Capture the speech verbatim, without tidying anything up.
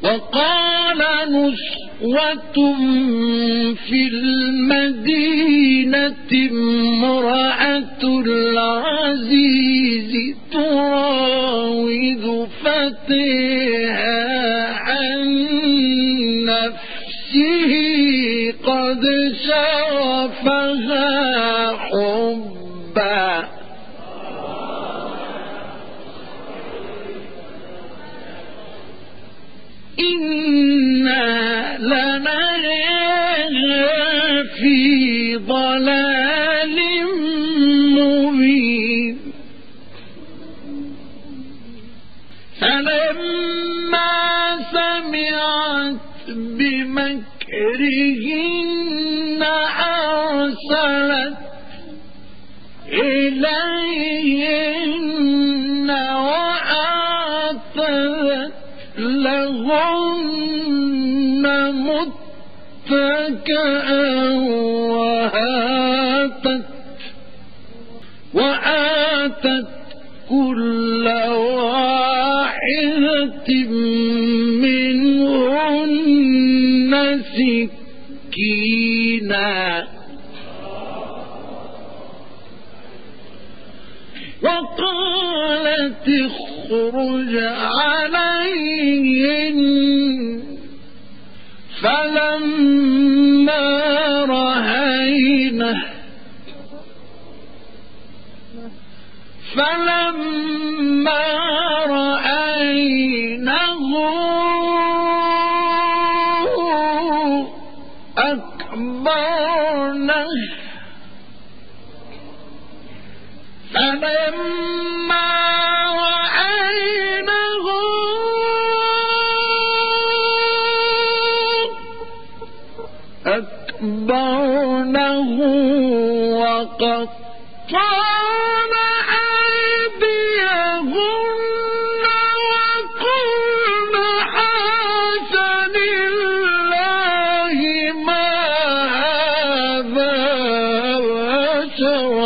وقال نسوة في المدينة امرأة العزيز تراود فتيها عن نفسه قد شغفها حبا إنا لنراها في ضلال مبين فلما سمعت بمكرهن أرسلت إليهن وأعتدت لهن متكئا وآتت وآتت كل واحدة منهن سكينا وقالت اخرج عليهن فلما رأينه فلما رأينه أكبرنه فلما رأينه أكبرنه وقطعن أيديهن وقلن حاش لله ما هذا بشرا